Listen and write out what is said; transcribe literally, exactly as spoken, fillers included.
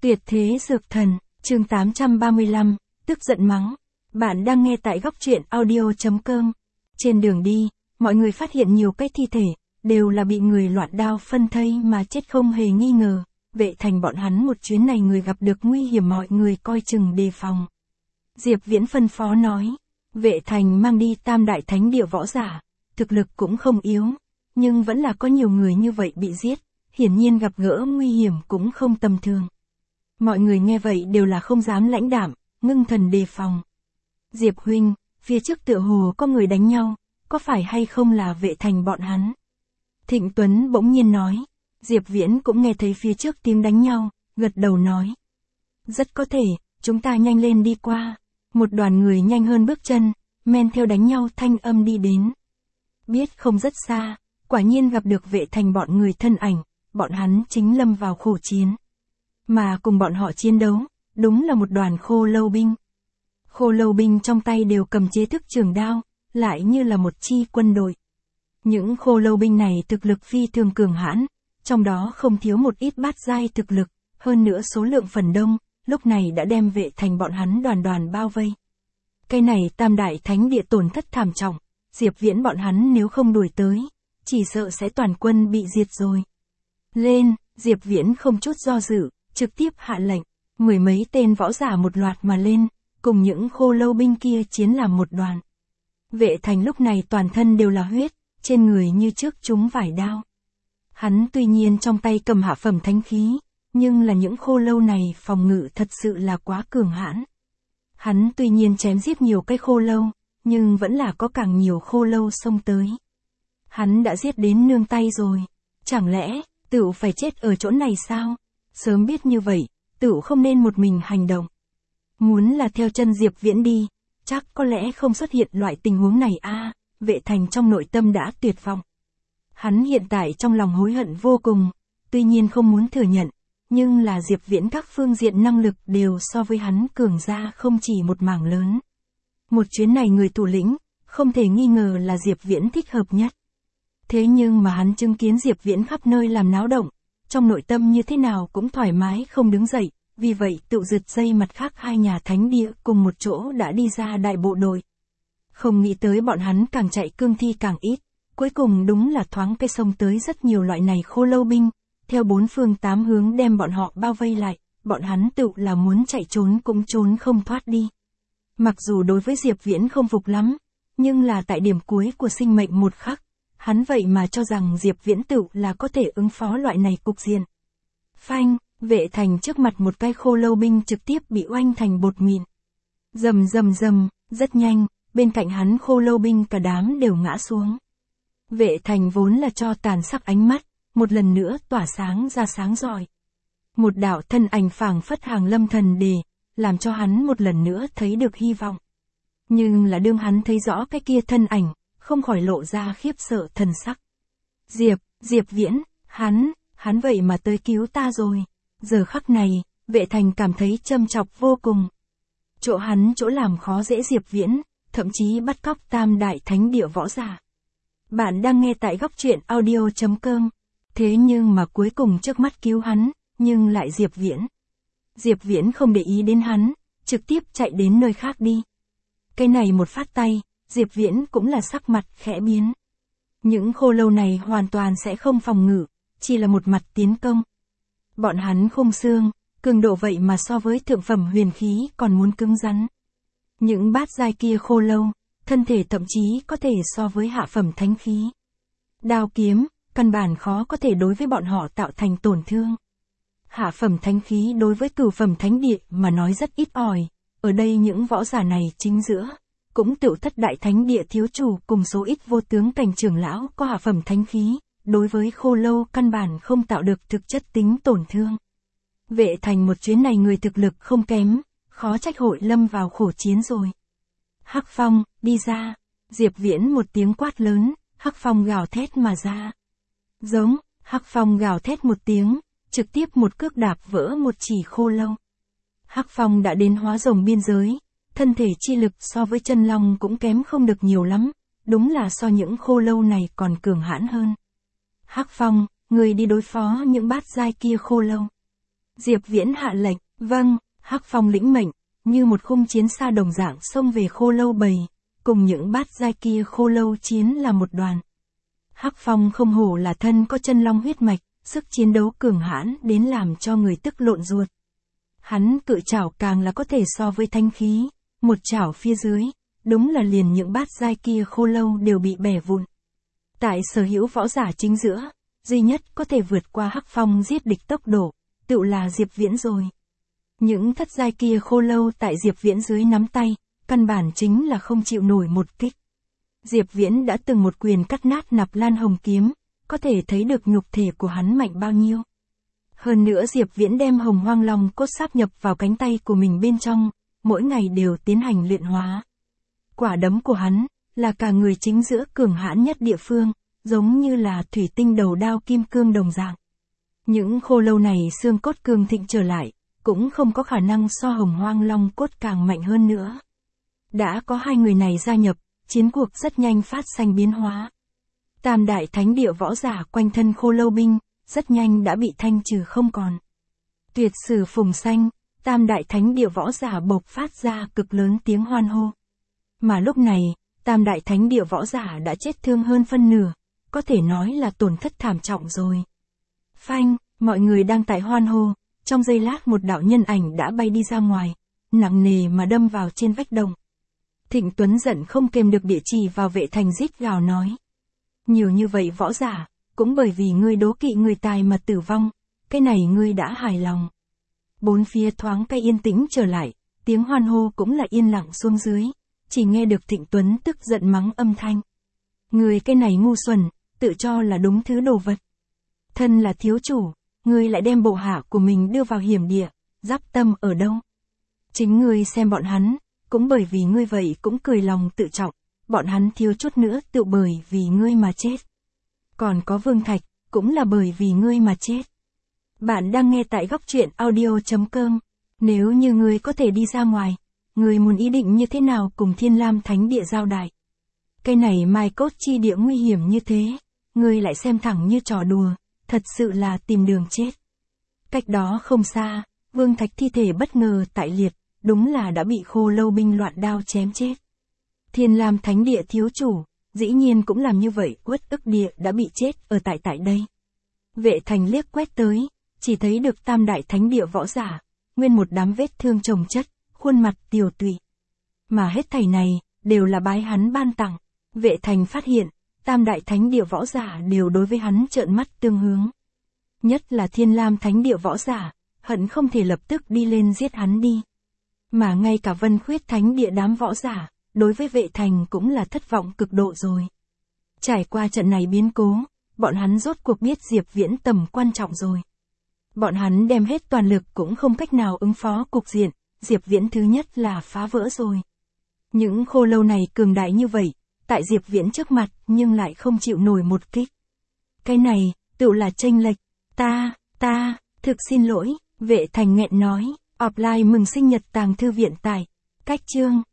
Tuyệt thế dược thần, chương tám trăm ba mươi lăm, tức giận mắng. Bạn đang nghe tại góc truyện audio.com. Trên đường đi, mọi người phát hiện nhiều cái thi thể, đều là bị người loạn đao phân thây mà chết không hề nghi ngờ. Vệ thành bọn hắn một chuyến này người gặp được nguy hiểm mọi người coi chừng đề phòng. Diệp Viễn phân phó nói, vệ thành mang đi tam đại thánh địa võ giả, thực lực cũng không yếu, nhưng vẫn là có nhiều người như vậy bị giết, hiển nhiên gặp gỡ nguy hiểm cũng không tầm thường. Mọi người nghe vậy đều là không dám lãnh đạm, ngưng thần đề phòng. Diệp huynh, phía trước tựa hồ có người đánh nhau, có phải hay không là vệ thành bọn hắn? Thịnh Tuấn bỗng nhiên nói. Diệp Viễn cũng nghe thấy phía trước tiếng đánh nhau, gật đầu nói. Rất có thể, chúng ta nhanh lên đi qua. Một đoàn người nhanh hơn bước chân, men theo đánh nhau thanh âm đi đến. Biết không rất xa, quả nhiên gặp được vệ thành bọn người thân ảnh, bọn hắn chính lâm vào khổ chiến. Mà cùng bọn họ chiến đấu, đúng là một đoàn khô lâu binh. Khô lâu binh trong tay đều cầm chế thức trường đao, lại như là một chi quân đội. Những khô lâu binh này thực lực phi thường cường hãn, trong đó không thiếu một ít bát giai thực lực, hơn nữa số lượng phần đông, lúc này đã đem vệ thành bọn hắn đoàn đoàn bao vây. Cái này tam đại thánh địa tổn thất thảm trọng, Diệp Viễn bọn hắn nếu không đuổi tới, chỉ sợ sẽ toàn quân bị diệt rồi. Lên, Diệp Viễn không chút do dự, trực tiếp hạ lệnh, mười mấy tên võ giả một loạt mà lên, cùng những khô lâu binh kia chiến làm một đoàn. Vệ thành lúc này toàn thân đều là huyết, trên người như trước chúng vải đao. Hắn tuy nhiên trong tay cầm hạ phẩm thánh khí, nhưng là những khô lâu này phòng ngự thật sự là quá cường hãn. Hắn tuy nhiên chém giết nhiều cái khô lâu, nhưng vẫn là có càng nhiều khô lâu xông tới. Hắn đã giết đến nương tay rồi, chẳng lẽ, tửu phải chết ở chỗ này sao? Sớm biết như vậy, tửu không nên một mình hành động. Muốn là theo chân Diệp Viễn đi, chắc có lẽ không xuất hiện loại tình huống này a. À, vệ thành trong nội tâm đã tuyệt vọng. Hắn hiện tại trong lòng hối hận vô cùng, tuy nhiên không muốn thừa nhận, nhưng là Diệp Viễn các phương diện năng lực đều so với hắn cường ra không chỉ một mảng lớn. Một chuyến này người thủ lĩnh, không thể nghi ngờ là Diệp Viễn thích hợp nhất. Thế nhưng mà hắn chứng kiến Diệp Viễn khắp nơi làm náo động, trong nội tâm như thế nào cũng thoải mái không đứng dậy, vì vậy tự giật dây mặt khác hai nhà thánh địa cùng một chỗ đã đi ra đại bộ đội. Không nghĩ tới bọn hắn càng chạy cương thi càng ít. Cuối cùng đúng là thoáng cái sông tới rất nhiều loại này khô lâu binh, theo bốn phương tám hướng đem bọn họ bao vây lại, bọn hắn tự là muốn chạy trốn cũng trốn không thoát đi. Mặc dù đối với Diệp Viễn không phục lắm, nhưng là tại điểm cuối của sinh mệnh một khắc, hắn vậy mà cho rằng Diệp Viễn tự là có thể ứng phó loại này cục diện. Phanh, vệ thành trước mặt một cái khô lâu binh trực tiếp bị oanh thành bột mịn. Rầm rầm rầm, rất nhanh, bên cạnh hắn khô lâu binh cả đám đều ngã xuống. Vệ thành vốn là cho tàn sắc ánh mắt, một lần nữa tỏa sáng ra sáng rọi. Một đạo thân ảnh phảng phất hàng lâm thần đề, làm cho hắn một lần nữa thấy được hy vọng. Nhưng là đương hắn thấy rõ cái kia thân ảnh, không khỏi lộ ra khiếp sợ thần sắc. Diệp, Diệp Viễn, hắn, hắn vậy mà tới cứu ta rồi. Giờ khắc này, vệ thành cảm thấy châm chọc vô cùng. Chỗ hắn chỗ làm khó dễ Diệp Viễn, thậm chí bắt cóc tam đại thánh địa võ giả. Bạn đang nghe tại góc truyện audio.com. Thế nhưng mà cuối cùng trước mắt cứu hắn, nhưng lại Diệp Viễn. Diệp Viễn không để ý đến hắn, trực tiếp chạy đến nơi khác đi. Cái này một phát tay, Diệp Viễn cũng là sắc mặt khẽ biến. Những khô lâu này hoàn toàn sẽ không phòng ngự, chỉ là một mặt tiến công. Bọn hắn khung xương, cường độ vậy mà so với thượng phẩm huyền khí còn muốn cứng rắn. Những bát giai kia khô lâu, thân thể thậm chí có thể so với hạ phẩm thánh khí. Đao kiếm, căn bản khó có thể đối với bọn họ tạo thành tổn thương. Hạ phẩm thánh khí đối với cửu phẩm thánh địa mà nói rất ít ỏi, ở đây những võ giả này chính giữa, cũng tự thất đại thánh địa thiếu chủ cùng số ít vô tướng cảnh trưởng lão có hạ phẩm thánh khí, đối với khô lâu căn bản không tạo được thực chất tính tổn thương. Vệ thành một chuyến này người thực lực không kém, khó trách hội lâm vào khổ chiến rồi. Hắc Phong, đi ra. Diệp Viễn một tiếng quát lớn, Hắc Phong gào thét mà ra. Giống, Hắc Phong gào thét một tiếng, trực tiếp một cước đạp vỡ một chỉ khô lâu. Hắc Phong đã đến hóa rồng biên giới, thân thể chi lực so với chân long cũng kém không được nhiều lắm, đúng là so những khô lâu này còn cường hãn hơn. Hắc Phong, người đi đối phó những bát giai kia khô lâu. Diệp Viễn hạ lệnh, vâng, Hắc Phong lĩnh mệnh, như một khung chiến xa đồng dạng xông về Khô Lâu bầy, cùng những bát giai kia Khô Lâu chiến là một đoàn. Hắc Phong không hổ là thân có chân long huyết mạch, sức chiến đấu cường hãn đến làm cho người tức lộn ruột. Hắn cự chảo càng là có thể so với thanh khí, một chảo phía dưới, đúng là liền những bát giai kia Khô Lâu đều bị bẻ vụn. Tại sở hữu võ giả chính giữa, duy nhất có thể vượt qua Hắc Phong giết địch tốc độ, tựu là Diệp Viễn rồi. Những thất giai kia Khô Lâu tại Diệp Viễn dưới nắm tay, căn bản chính là không chịu nổi một kích. Diệp Viễn đã từng một quyền cắt nát Nạp Lan Hồng kiếm, có thể thấy được nhục thể của hắn mạnh bao nhiêu. Hơn nữa Diệp Viễn đem Hồng Hoang Long cốt sáp nhập vào cánh tay của mình bên trong, mỗi ngày đều tiến hành luyện hóa. Quả đấm của hắn, là cả người chính giữa cường hãn nhất địa phương, giống như là thủy tinh đầu đao kim cương đồng dạng. Những Khô Lâu này xương cốt cường thịnh trở lại, cũng không có khả năng so Hồng Hoang Long cốt càng mạnh hơn nữa. Đã có hai người này gia nhập, chiến cuộc rất nhanh phát sinh biến hóa. Tam đại thánh địa võ giả quanh thân Khô Lâu binh, rất nhanh đã bị thanh trừ không còn. Tuyệt sử phùng xanh, tam đại thánh địa võ giả bộc phát ra cực lớn tiếng hoan hô. Mà lúc này, tam đại thánh địa võ giả đã chết thương hơn phân nửa, có thể nói là tổn thất thảm trọng rồi. Phanh, mọi người đang tại hoan hô, trong giây lát một đạo nhân ảnh đã bay đi ra ngoài, nặng nề mà đâm vào trên vách đồng. Thịnh Tuấn giận không kềm được địa chỉ vào Vệ Thành rít gào nói. Nhiều như vậy võ giả, cũng bởi vì ngươi đố kỵ người tài mà tử vong, cái này ngươi đã hài lòng. Bốn phía thoáng cái yên tĩnh trở lại, tiếng hoan hô cũng là yên lặng xuống dưới, chỉ nghe được Thịnh Tuấn tức giận mắng âm thanh. Ngươi cái này ngu xuẩn, tự cho là đúng thứ đồ vật. Thân là thiếu chủ, ngươi lại đem bộ hạ của mình đưa vào hiểm địa, giáp tâm ở đâu? Chính ngươi xem bọn hắn, cũng bởi vì ngươi vậy cũng cười lòng tự trọng, bọn hắn thiếu chút nữa tự bởi vì ngươi mà chết. Còn có Vương Thạch, cũng là bởi vì ngươi mà chết. Bạn đang nghe tại góc truyện audio chấm com. Nếu như ngươi có thể đi ra ngoài, ngươi muốn ý định như thế nào cùng Thiên Lam Thánh Địa giao đài? Cái này mai cốt chi địa nguy hiểm như thế, ngươi lại xem thẳng như trò đùa, thật sự là tìm đường chết. Cách đó không xa, Vương Thạch thi thể bất ngờ tại liệt, đúng là đã bị Khô Lâu binh loạn đao chém chết. Thiên Lam Thánh Địa thiếu chủ, dĩ nhiên cũng làm như vậy, uất ức địa đã bị chết ở tại tại đây. Vệ Thành liếc quét tới, chỉ thấy được tam đại thánh địa võ giả, nguyên một đám vết thương chồng chất, khuôn mặt tiều tụy. Mà hết thảy này, đều là bái hắn ban tặng. Vệ Thành phát hiện, tam đại thánh địa võ giả đều đối với hắn trợn mắt tương hướng. Nhất là Thiên Lam Thánh Địa võ giả, hận không thể lập tức đi lên giết hắn đi. Mà ngay cả Vân Khuyết Thánh Địa đám võ giả, đối với Vệ Thành cũng là thất vọng cực độ rồi. Trải qua trận này biến cố, bọn hắn rốt cuộc biết Diệp Viễn tầm quan trọng rồi. Bọn hắn đem hết toàn lực cũng không cách nào ứng phó cục diện, Diệp Viễn thứ nhất là phá vỡ rồi. Những Khô Lâu này cường đại như vậy, tại Diệp Viễn trước mặt nhưng lại không chịu nổi một kích. Cái này, tự là chênh lệch, ta, ta, thực xin lỗi, Vệ Thành nghẹn nói, offline mừng sinh nhật Tàng Thư Viện tại, cách chương.